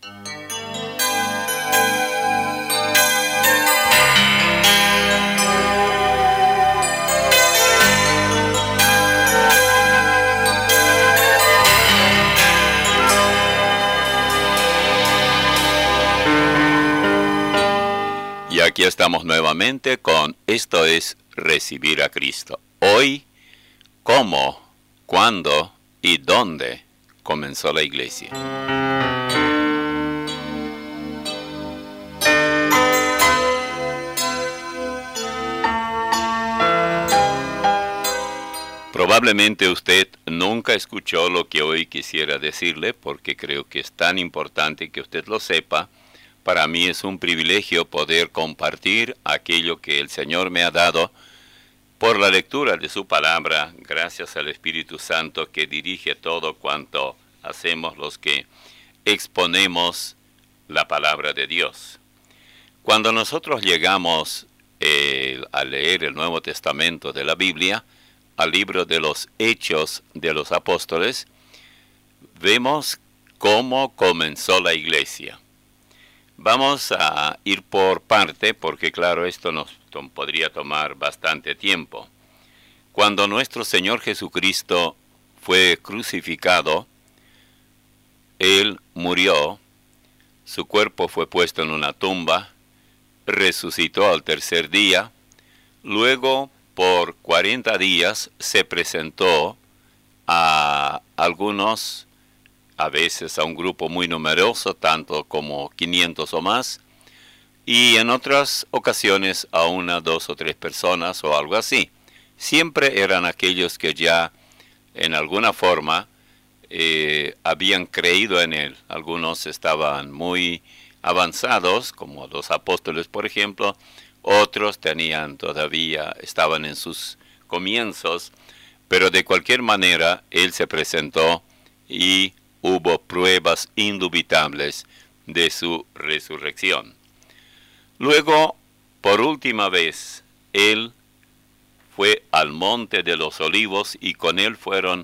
Y aquí estamos nuevamente con Esto es Recibir a Cristo. Hoy, ¿cómo, cuándo y dónde comenzó la iglesia? Probablemente usted nunca escuchó lo que hoy quisiera decirle, porque creo que es tan importante que usted lo sepa. Para mí es un privilegio poder compartir aquello que el Señor me ha dado por la lectura de su palabra, gracias al Espíritu Santo que dirige todo cuanto hacemos los que exponemos la palabra de Dios. Cuando nosotros llegamos a leer el Nuevo Testamento de la Biblia, al libro de los Hechos de los Apóstoles, vemos cómo comenzó la iglesia. Vamos a ir por parte, porque claro, esto nos podría tomar bastante tiempo. Cuando nuestro Señor Jesucristo fue crucificado, Él murió, su cuerpo fue puesto en una tumba, resucitó al tercer día, luego por 40 días se presentó a algunos, a veces a un grupo muy numeroso, tanto como 500 o más, y en otras ocasiones a una, dos o tres personas o algo así. Siempre eran aquellos que ya en alguna forma habían creído en Él. Algunos estaban muy avanzados, como los apóstoles por ejemplo, otros estaban en sus comienzos, pero de cualquier manera Él se presentó y hubo pruebas indubitables de su resurrección. Luego, por última vez, Él fue al Monte de los Olivos y con Él fueron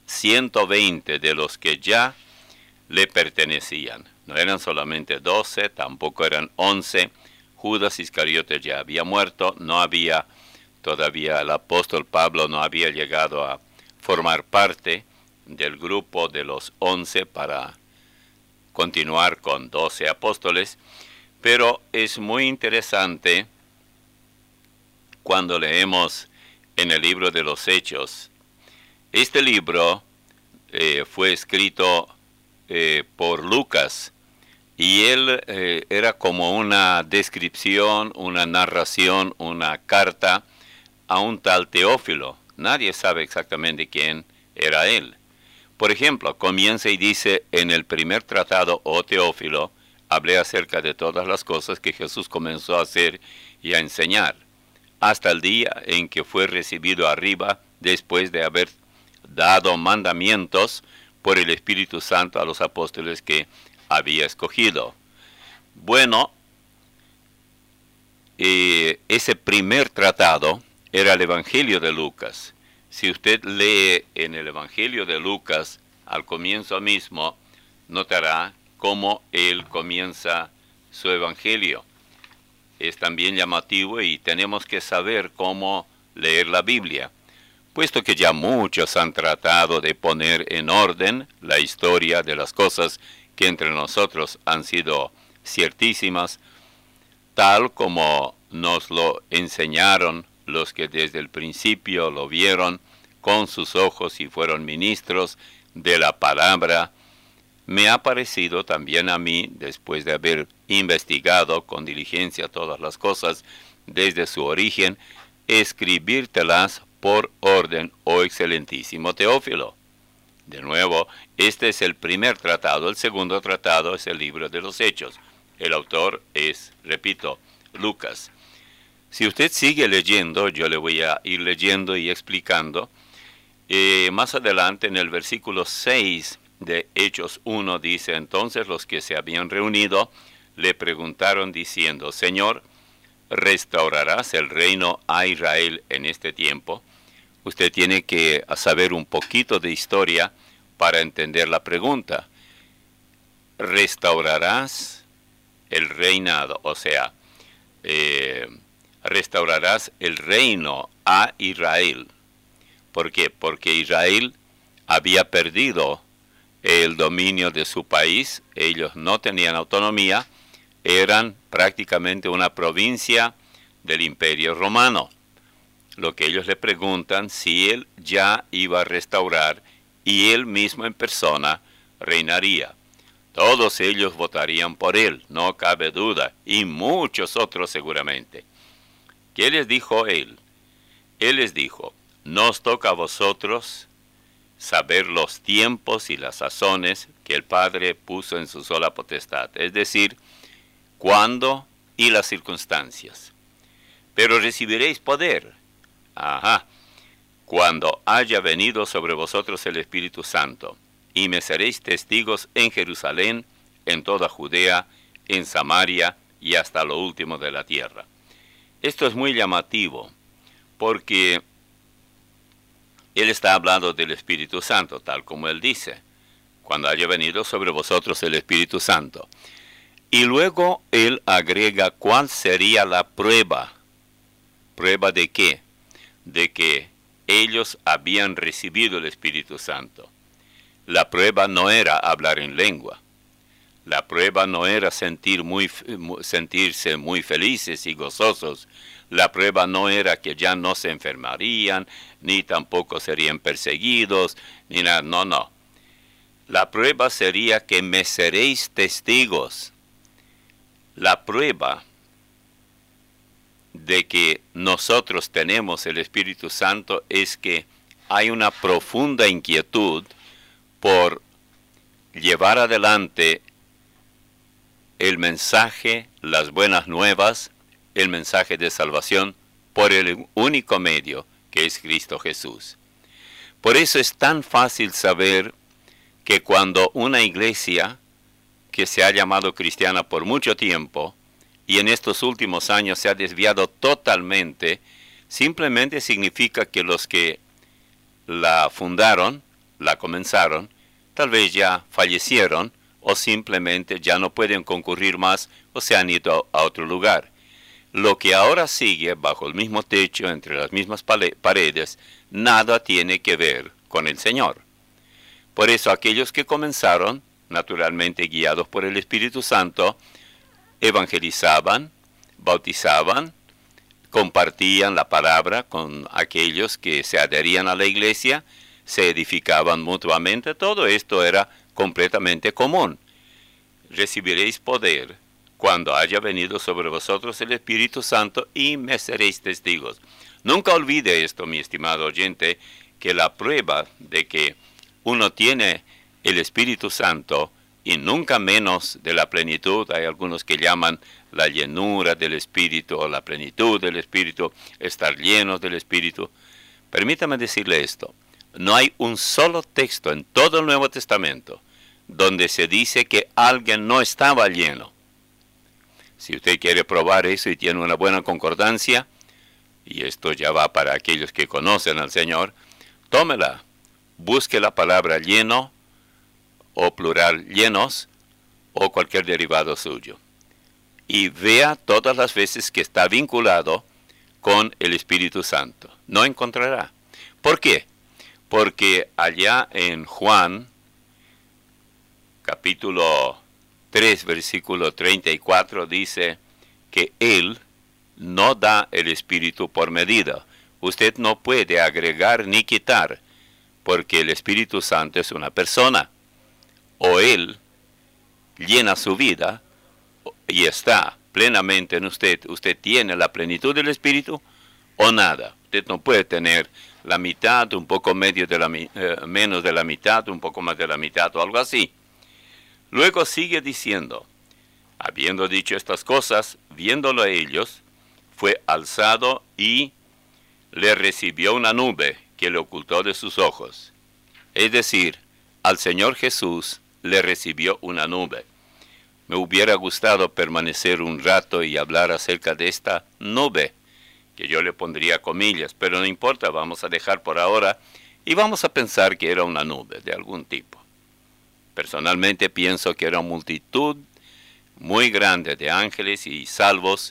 120 de los que ya le pertenecían. No eran solamente 12, tampoco eran 11. Judas Iscariote ya había muerto, no había todavía, el apóstol Pablo no había llegado a formar parte del grupo de los 11 para continuar con 12 apóstoles, pero es muy interesante cuando leemos en el libro de los Hechos. Este libro fue escrito por Lucas, y él era como una descripción, una narración, una carta a un tal Teófilo. Nadie sabe exactamente quién era él. Por ejemplo, comienza y dice: en el primer tratado, oh Teófilo, hablé acerca de todas las cosas que Jesús comenzó a hacer y a enseñar, hasta el día en que fue recibido arriba, después de haber dado mandamientos por el Espíritu Santo a los apóstoles que había escogido. Bueno, ese primer tratado era el Evangelio de Lucas. Si usted lee en el Evangelio de Lucas, al comienzo mismo, notará cómo él comienza su Evangelio. Es también llamativo y tenemos que saber cómo leer la Biblia, puesto que ya muchos han tratado de poner en orden la historia de las cosas que entre nosotros han sido ciertísimas, tal como nos lo enseñaron los que desde el principio lo vieron con sus ojos y fueron ministros de la palabra. Me ha parecido también a mí, después de haber investigado con diligencia todas las cosas desde su origen, escribírtelas por orden, oh excelentísimo Teófilo. De nuevo, este es el primer tratado. El segundo tratado es el libro de los Hechos. El autor es, repito, Lucas. Si usted sigue leyendo, yo le voy a ir leyendo y explicando. Más adelante, en el versículo 6 de Hechos 1, dice: entonces los que se habían reunido le preguntaron diciendo: Señor, ¿restaurarás el reino a Israel en este tiempo? Usted tiene que saber un poquito de historia para entender la pregunta. restaurarás el reinado, o sea, restaurarás el reino a Israel. ¿Por qué? Porque Israel había perdido el dominio de su país, ellos no tenían autonomía, eran prácticamente una provincia del Imperio Romano. Lo que ellos le preguntan si él ya iba a restaurar y él mismo en persona reinaría. Todos ellos votarían por él, no cabe duda, y muchos otros seguramente. ¿Qué les dijo él? Él les dijo, nos toca a vosotros saber los tiempos y las sazones que el Padre puso en su sola potestad, es decir, cuándo y las circunstancias. Pero recibiréis poder. Cuando haya venido sobre vosotros el Espíritu Santo, y me seréis testigos en Jerusalén, en toda Judea, en Samaria y hasta lo último de la tierra. Esto es muy llamativo, porque él está hablando del Espíritu Santo, tal como él dice, cuando haya venido sobre vosotros el Espíritu Santo. Y luego él agrega cuál sería la prueba. ¿Prueba de qué? De que ellos habían recibido el Espíritu Santo. La prueba no era hablar en lengua. La prueba no era sentirse muy felices y gozosos. La prueba no era que ya no se enfermarían, ni tampoco serían perseguidos, ni nada. No, no. La prueba sería que me seréis testigos. La prueba de que nosotros tenemos el Espíritu Santo es que hay una profunda inquietud por llevar adelante el mensaje, las buenas nuevas, el mensaje de salvación por el único medio que es Cristo Jesús. Por eso es tan fácil saber que cuando una iglesia que se ha llamado cristiana por mucho tiempo y en estos últimos años se ha desviado totalmente, simplemente significa que los que la fundaron, la comenzaron, tal vez ya fallecieron o simplemente ya no pueden concurrir más o se han ido a otro lugar. Lo que ahora sigue bajo el mismo techo, entre las mismas paredes, nada tiene que ver con el Señor. Por eso aquellos que comenzaron, naturalmente guiados por el Espíritu Santo, evangelizaban, bautizaban, compartían la palabra con aquellos que se adherían a la iglesia, se edificaban mutuamente. Todo esto era completamente común. Recibiréis poder cuando haya venido sobre vosotros el Espíritu Santo y me seréis testigos. Nunca olvide esto, mi estimado oyente, que la prueba de que uno tiene el Espíritu Santo y nunca menos de la plenitud, hay algunos que llaman la llenura del Espíritu o la plenitud del Espíritu, estar llenos del Espíritu. Permítame decirle esto, no hay un solo texto en todo el Nuevo Testamento donde se dice que alguien no estaba lleno. Si usted quiere probar eso y tiene una buena concordancia, y esto ya va para aquellos que conocen al Señor, tómela, busque la palabra lleno, o plural llenos, o cualquier derivado suyo. Y vea todas las veces que está vinculado con el Espíritu Santo. No encontrará. ¿Por qué? Porque allá en Juan, capítulo 3, versículo 34, dice que Él no da el Espíritu por medida. Usted no puede agregar ni quitar, porque el Espíritu Santo es una persona. O Él llena su vida y está plenamente en usted. Usted tiene la plenitud del Espíritu o nada. Usted no puede tener la mitad, un poco menos de la mitad, un poco más de la mitad o algo así. Luego sigue diciendo, habiendo dicho estas cosas, viéndolo a ellos, fue alzado y le recibió una nube que le ocultó de sus ojos. Es decir, al Señor Jesús le recibió una nube. Me hubiera gustado permanecer un rato y hablar acerca de esta nube, que yo le pondría comillas, pero no importa, vamos a dejar por ahora y vamos a pensar que era una nube de algún tipo. Personalmente pienso que era una multitud muy grande de ángeles y salvos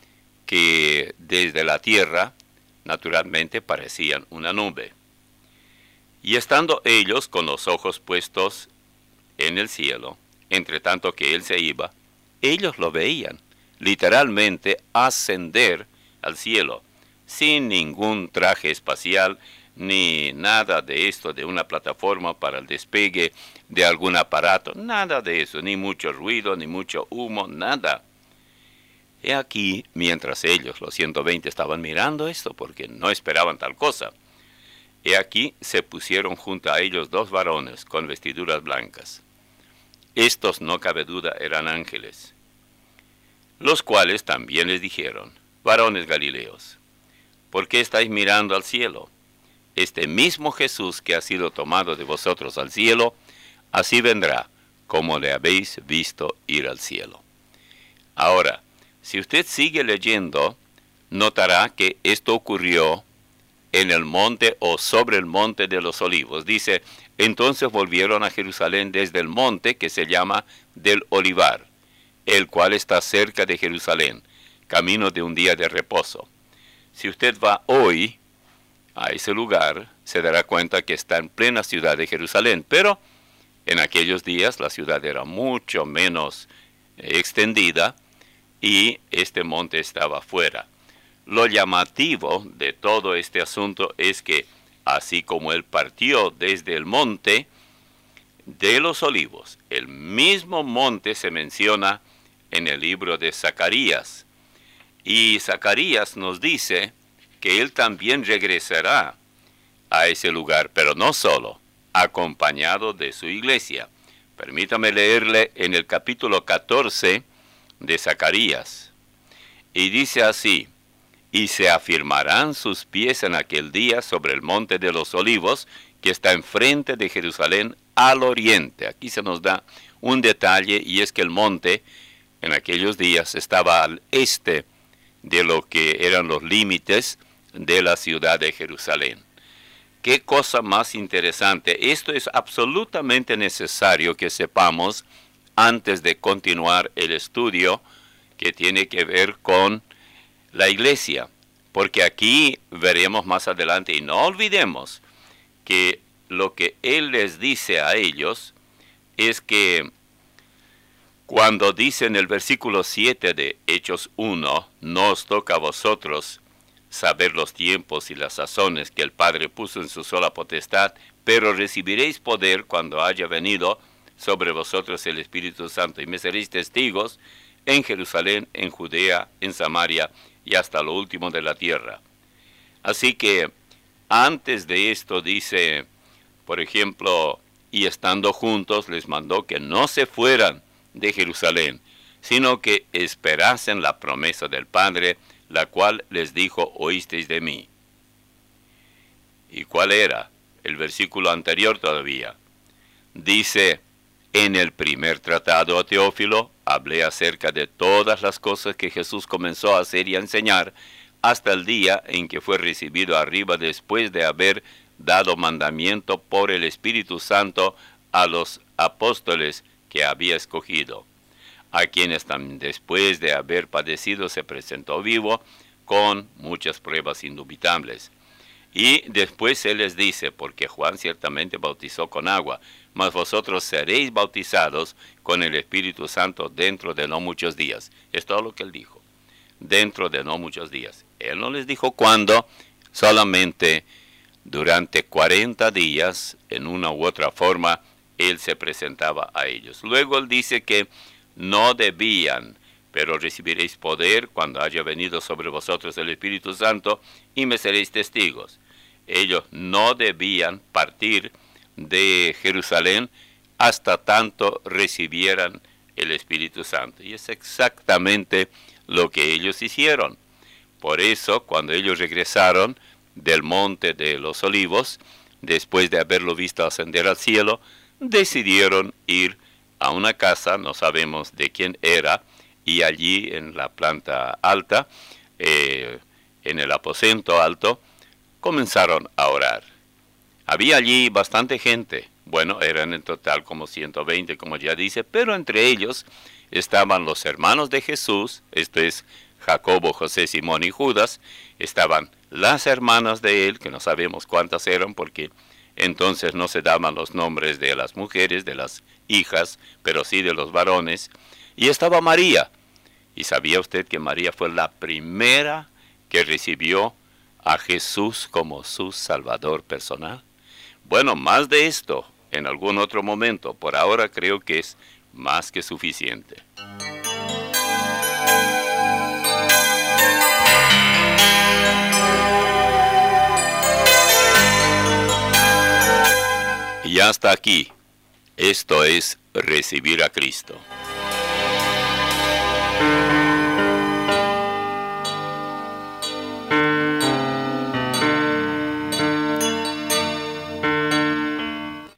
que desde la tierra naturalmente parecían una nube. Y estando ellos con los ojos puestos en el cielo, entre tanto que él se iba, ellos lo veían literalmente ascender al cielo, sin ningún traje espacial, ni nada de esto, de una plataforma para el despegue de algún aparato, nada de eso, ni mucho ruido, ni mucho humo, nada. He aquí, mientras ellos, los 120, estaban mirando esto, porque no esperaban tal cosa, he aquí se pusieron junto a ellos dos varones con vestiduras blancas. Estos, no cabe duda, eran ángeles, los cuales también les dijeron: varones Galileos, ¿por qué estáis mirando al cielo? Este mismo Jesús que ha sido tomado de vosotros al cielo, así vendrá, como le habéis visto ir al cielo. Ahora, si usted sigue leyendo, notará que esto ocurrió en el monte o sobre el monte de los olivos. Dice: entonces volvieron a Jerusalén desde el monte que se llama del Olivar, el cual está cerca de Jerusalén, camino de un día de reposo. Si usted va hoy a ese lugar, se dará cuenta que está en plena ciudad de Jerusalén, pero en aquellos días la ciudad era mucho menos extendida y este monte estaba fuera. Lo llamativo de todo este asunto es que, así como él partió desde el monte de los olivos, el mismo monte se menciona en el libro de Zacarías. Y Zacarías nos dice que él también regresará a ese lugar, pero no solo, acompañado de su iglesia. Permítame leerle en el capítulo 14 de Zacarías. Y dice así: y se afirmarán sus pies en aquel día sobre el monte de los olivos, que está enfrente de Jerusalén al oriente. Aquí se nos da un detalle, y es que el monte en aquellos días estaba al este de lo que eran los límites de la ciudad de Jerusalén. Qué cosa más interesante. Esto es absolutamente necesario que sepamos antes de continuar el estudio que tiene que ver con la iglesia, porque aquí veremos más adelante, y no olvidemos que lo que él les dice a ellos es que cuando dice en el versículo 7 de Hechos 1, no os toca a vosotros saber los tiempos y las sazones que el Padre puso en su sola potestad, pero recibiréis poder cuando haya venido sobre vosotros el Espíritu Santo, y me seréis testigos en Jerusalén, en Judea, en Samaria y hasta lo último de la tierra. Así que antes de esto dice, por ejemplo, y estando juntos les mandó que no se fueran de Jerusalén, sino que esperasen la promesa del Padre, la cual les dijo: oísteis de mí. ¿Y cuál era? El versículo anterior todavía. Dice: en el primer tratado a Teófilo, hablé acerca de todas las cosas que Jesús comenzó a hacer y a enseñar, hasta el día en que fue recibido arriba, después de haber dado mandamiento por el Espíritu Santo a los apóstoles que había escogido, a quienes también después de haber padecido se presentó vivo con muchas pruebas indubitables. Y después él les dice: porque Juan ciertamente bautizó con agua, mas vosotros seréis bautizados con el Espíritu Santo dentro de no muchos días. Es todo lo que él dijo, dentro de no muchos días. Él no les dijo cuándo, solamente durante 40 días, en una u otra forma, él se presentaba a ellos. Luego él dice que no debían, pero recibiréis poder cuando haya venido sobre vosotros el Espíritu Santo, y me seréis testigos. Ellos no debían partir de Jerusalén hasta tanto recibieran el Espíritu Santo. Y es exactamente lo que ellos hicieron. Por eso, cuando ellos regresaron del monte de los olivos, después de haberlo visto ascender al cielo, decidieron ir a una casa, no sabemos de quién era, y allí en la planta alta, en el aposento alto, comenzaron a orar. Había allí bastante gente, Bueno, eran en total como 120, como ya dice, pero entre ellos estaban los hermanos de Jesús, esto es Jacobo, José, Simón y Judas, estaban las hermanas de él, que no sabemos cuántas eran porque entonces no se daban los nombres de las mujeres, de las hijas, pero sí de los varones, y estaba María. ¿Y sabía usted que María fue la primera que recibió a Jesús como su Salvador personal? Bueno, más de esto en algún otro momento. Por ahora creo que es más que suficiente. Y hasta aquí. Esto es recibir a Cristo.